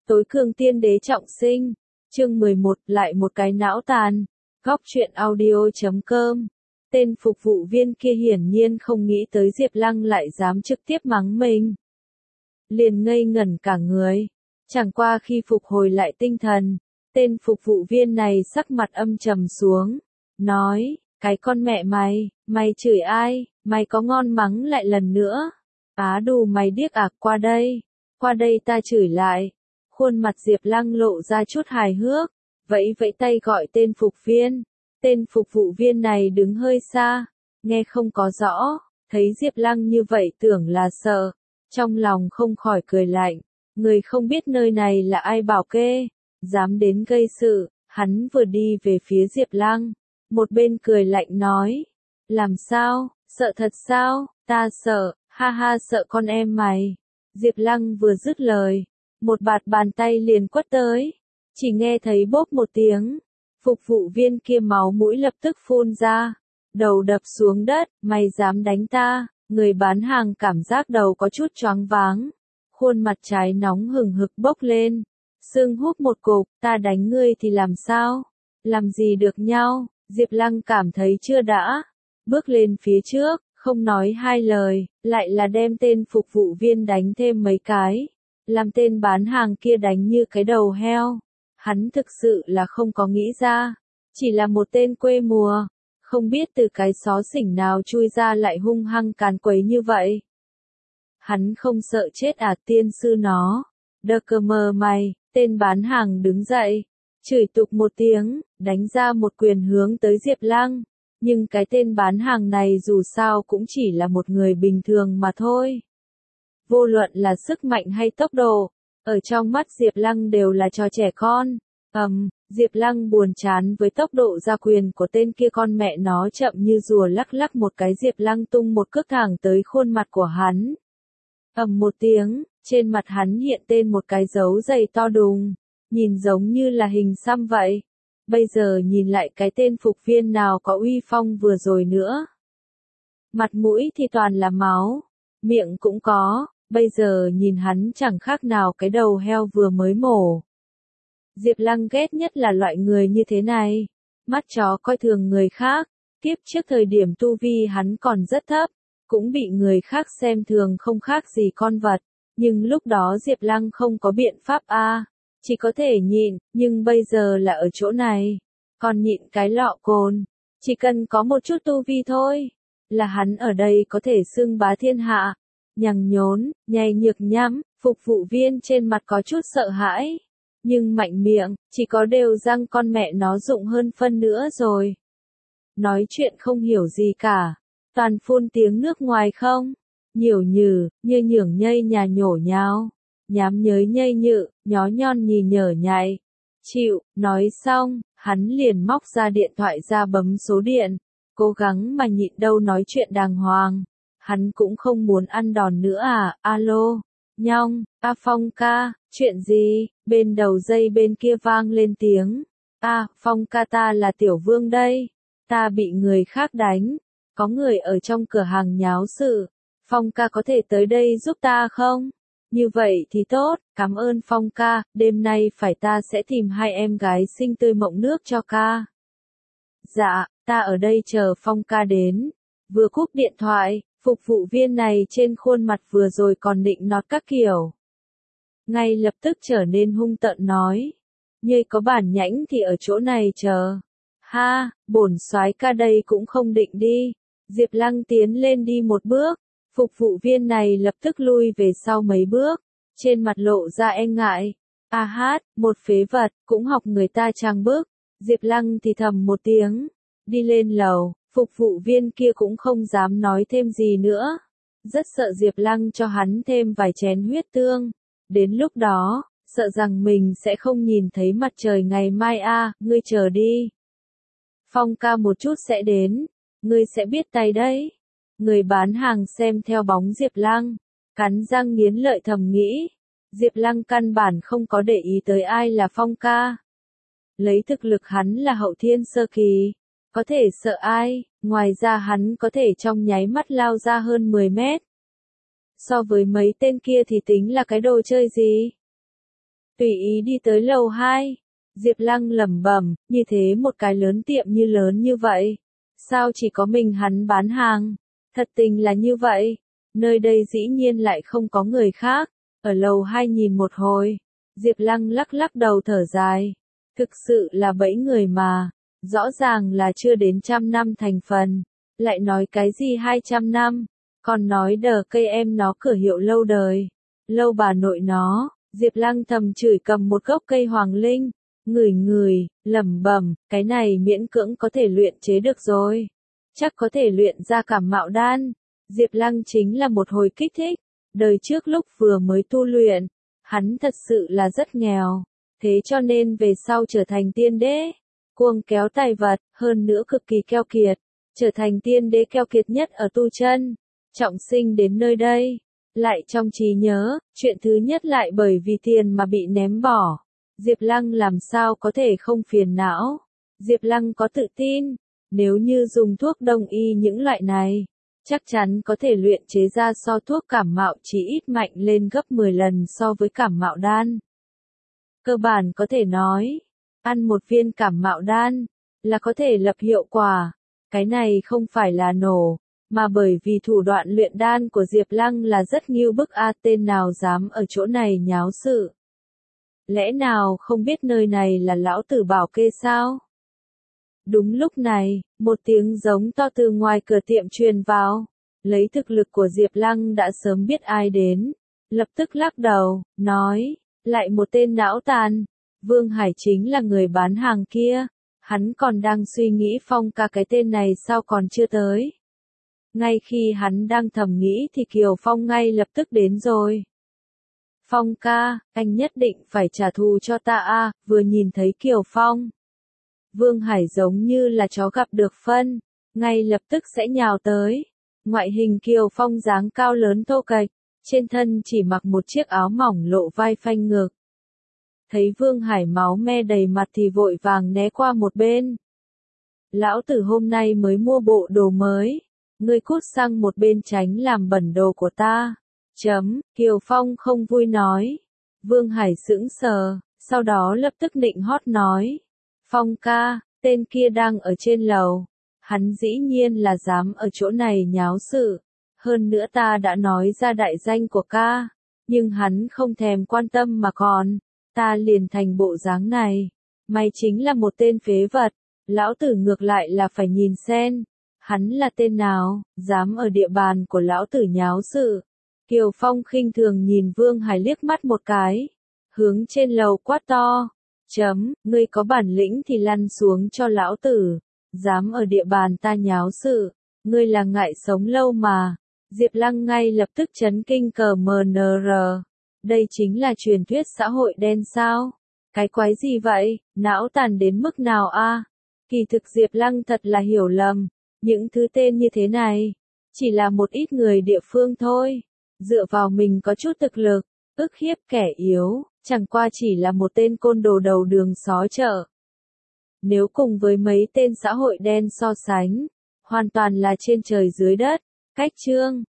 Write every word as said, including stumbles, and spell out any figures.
Tối cường tiên đế trọng sinh. Chương mười một, lại một cái não tàn. Góc truyện audio chấm com. Tên phục vụ viên kia hiển nhiên không nghĩ tới Diệp Lăng lại dám trực tiếp mắng mình. Liền ngây ngẩn cả người. Chẳng qua khi phục hồi lại tinh thần, tên phục vụ viên này sắc mặt âm trầm xuống. Nói, cái con mẹ mày, mày chửi ai, mày có ngon mắng lại lần nữa. Á đù mày điếc à, qua đây, qua đây ta chửi lại. Khuôn mặt Diệp Lăng lộ ra chút hài hước, vẫy vẫy tay gọi tên phục viên. Tên phục vụ viên này đứng hơi xa, nghe không có rõ, thấy Diệp Lăng như vậy tưởng là sợ, trong lòng không khỏi cười lạnh. Người không biết nơi này là ai bảo kê, dám đến gây sự. Hắn vừa đi về phía Diệp Lăng, một bên cười lạnh nói, làm sao, sợ thật sao, ta sợ, ha ha sợ con em mày. Diệp Lăng vừa dứt lời, một bạt bàn tay liền quất tới, chỉ nghe thấy bốp một tiếng, phục vụ viên kia máu mũi lập tức phun ra, đầu đập xuống đất, mày dám đánh ta. Người bán hàng cảm giác đầu có chút choáng váng, khuôn mặt trái nóng hừng hực bốc lên, sưng húp một cục, ta đánh ngươi thì làm sao, làm gì được nhau. Diệp Lăng cảm thấy chưa đã, bước lên phía trước, không nói hai lời, lại là đem tên phục vụ viên đánh thêm mấy cái, làm tên bán hàng kia đánh như cái đầu heo. Hắn thực sự là không có nghĩ ra, chỉ là một tên quê mùa, không biết từ cái xó xỉnh nào chui ra lại hung hăng càn quấy như vậy. Hắn không sợ chết à, tiên sư nó, đơ cơ mờ mày. Tên bán hàng đứng dậy, chửi tục một tiếng, đánh ra một quyền hướng tới Diệp Lăng. Nhưng cái tên bán hàng này dù sao cũng chỉ là một người bình thường mà thôi. Vô luận là sức mạnh hay tốc độ, ở trong mắt Diệp Lăng đều là trò trẻ con. Ầm, um, Diệp Lăng buồn chán với tốc độ ra quyền của tên kia, con mẹ nó chậm như rùa, lắc lắc một cái Diệp Lăng tung một cước thẳng tới khuôn mặt của hắn. Ầm um một tiếng, trên mặt hắn hiện tên một cái dấu giày to đùng, nhìn giống như là hình xăm vậy. Bây giờ nhìn lại cái tên phục viên nào có uy phong vừa rồi nữa. Mặt mũi thì toàn là máu, miệng cũng có, bây giờ nhìn hắn chẳng khác nào cái đầu heo vừa mới mổ. Diệp Lăng ghét nhất là loại người như thế này, mắt chó coi thường người khác. Tiếp trước thời điểm tu vi hắn còn rất thấp, cũng bị người khác xem thường không khác gì con vật. Nhưng lúc đó Diệp Lăng không có biện pháp a, à, chỉ có thể nhịn, nhưng bây giờ là ở chỗ này, còn nhịn cái lọ cồn, chỉ cần có một chút tu vi thôi, là hắn ở đây có thể xưng bá thiên hạ. Nhằng nhốn, nhầy nhược nhắm, phục vụ viên trên mặt có chút sợ hãi, nhưng mạnh miệng, chỉ có đều răng con mẹ nó dụng hơn phân nữa rồi. Nói chuyện không hiểu gì cả, toàn phun tiếng nước ngoài không. Nhiều nhừ, như nhưởng nhây nhà nhổ nháo, nhám nhới nhây nhự, nhó nhon nhì nhở nhại. Chịu, nói xong, hắn liền móc ra điện thoại ra bấm số điện, cố gắng mà nhịn đâu nói chuyện đàng hoàng. Hắn cũng không muốn ăn đòn nữa à, alo, Nhong, A Phong ca, chuyện gì, bên đầu dây bên kia vang lên tiếng. A, Phong ca ta là Tiểu Vương đây, ta bị người khác đánh, có người ở trong cửa hàng nháo sự. Phong ca có thể tới đây giúp ta không? Như vậy thì tốt, cảm ơn Phong ca, đêm nay phải ta sẽ tìm hai em gái xinh tươi mộng nước cho ca. Dạ, ta ở đây chờ Phong ca đến. Vừa cúp điện thoại, phục vụ viên này trên khuôn mặt vừa rồi còn định nọt các kiểu, ngay lập tức trở nên hung tợn nói, ngươi có bản nhãnh thì ở chỗ này chờ. Ha, bổn soái ca đây cũng không định đi. Diệp Lăng tiến lên đi một bước. Phục vụ viên này lập tức lui về sau mấy bước, trên mặt lộ ra e ngại. A hát, một phế vật, cũng học người ta trang bức. Diệp Lăng thì thầm một tiếng, đi lên lầu, phục vụ viên kia cũng không dám nói thêm gì nữa. Rất sợ Diệp Lăng cho hắn thêm vài chén huyết tương. Đến lúc đó, sợ rằng mình sẽ không nhìn thấy mặt trời ngày mai a, à, ngươi chờ đi. Phong ca một chút sẽ đến, ngươi sẽ biết tay đấy. Người bán hàng xem theo bóng Diệp Lăng, cắn răng nghiến lợi thầm nghĩ. Diệp Lăng căn bản không có để ý tới ai là Phong ca. Lấy thực lực hắn là hậu thiên sơ kỳ, có thể sợ ai, ngoài ra hắn có thể trong nháy mắt lao ra hơn mười mét. So với mấy tên kia thì tính là cái đồ chơi gì? tùy ý đi tới lầu hai. Diệp Lăng lẩm bẩm, như thế một cái lớn tiệm như lớn như vậy. Sao chỉ có mình hắn bán hàng? Thật tình là như vậy. Nơi đây dĩ nhiên lại không có người khác. Ở lầu hai nhìn một hồi. Diệp Lăng lắc lắc đầu thở dài. Thực sự là bẫy người mà. Rõ ràng là chưa đến trăm năm thành phần. Lại nói cái gì hai trăm năm. Còn nói đờ cây em nó cửa hiệu lâu đời. Lâu bà nội nó. Diệp Lăng thầm chửi cầm một gốc cây hoàng linh. Ngửi ngửi, lẩm bẩm, cái này miễn cưỡng có thể luyện chế được rồi. Chắc có thể luyện ra cảm mạo đan. Diệp Lăng chính là một hồi kích thích. Đời trước lúc vừa mới tu luyện, hắn thật sự là rất nghèo. Thế cho nên về sau trở thành tiên đế. Cuồng kéo tài vật, hơn nữa cực kỳ keo kiệt. Trở thành tiên đế keo kiệt nhất ở tu chân. Trọng sinh đến nơi đây. Lại trong trí nhớ, chuyện thứ nhất lại bởi vì tiền mà bị ném bỏ. Diệp Lăng làm sao có thể không phiền não. Diệp Lăng có tự tin. Nếu như dùng thuốc đông y những loại này, chắc chắn có thể luyện chế ra so thuốc cảm mạo chỉ ít mạnh lên gấp mười lần so với cảm mạo đan. Cơ bản có thể nói, ăn một viên cảm mạo đan, là có thể lập hiệu quả. Cái này không phải là nổ, mà bởi vì thủ đoạn luyện đan của Diệp Lăng là rất nghiêu bức a, tên nào dám ở chỗ này nháo sự. Lẽ nào không biết nơi này là lão tử bảo kê sao? Đúng lúc này, một tiếng giống to từ ngoài cửa tiệm truyền vào. Lấy thực lực của Diệp Lăng đã sớm biết ai đến. Lập tức lắc đầu, nói, lại một tên não tàn. Vương Hải chính là người bán hàng kia. Hắn còn đang suy nghĩ Phong ca cái tên này sao còn chưa tới. Ngay khi hắn đang thầm nghĩ thì Kiều Phong ngay lập tức đến rồi. Phong ca, anh nhất định phải trả thù cho ta a. Vừa nhìn thấy Kiều Phong. Vương Hải giống như là chó gặp được phân, ngay lập tức sẽ nhào tới. Ngoại hình Kiều Phong dáng cao lớn thô kệch, trên thân chỉ mặc một chiếc áo mỏng lộ vai phanh ngực. Thấy Vương Hải máu me đầy mặt thì vội vàng né qua một bên. Lão tử hôm nay mới mua bộ đồ mới, ngươi cút sang một bên tránh làm bẩn đồ của ta. Chấm, Kiều Phong không vui nói. Vương Hải sững sờ, sau đó lập tức nịnh hót nói. Phong ca, tên kia đang ở trên lầu. Hắn dĩ nhiên là dám ở chỗ này nháo sự. Hơn nữa ta đã nói ra đại danh của ca. Nhưng hắn không thèm quan tâm mà còn. Ta liền thành bộ dáng này. Mày chính là một tên phế vật. Lão tử ngược lại là phải nhìn xem. Hắn là tên nào, dám ở địa bàn của lão tử nháo sự. Kiều Phong khinh thường nhìn Vương Hải liếc mắt một cái. Hướng trên lầu quát to. Chấm, ngươi có bản lĩnh thì lăn xuống cho lão tử. Dám ở địa bàn ta nháo sự. Ngươi là ngại sống lâu mà. Diệp Lăng ngay lập tức chấn kinh cờ mờ nờ rờ. Đây chính là truyền thuyết xã hội đen sao? Cái quái gì vậy? Não tàn đến mức nào a? Kỳ thực Diệp Lăng thật là hiểu lầm. Những thứ tên như thế này, chỉ là một ít người địa phương thôi. Dựa vào mình có chút thực lực, ức hiếp kẻ yếu, chẳng qua chỉ là một tên côn đồ đầu đường xó chợ. Nếu cùng với mấy tên xã hội đen so sánh, hoàn toàn là trên trời dưới đất. Cách chương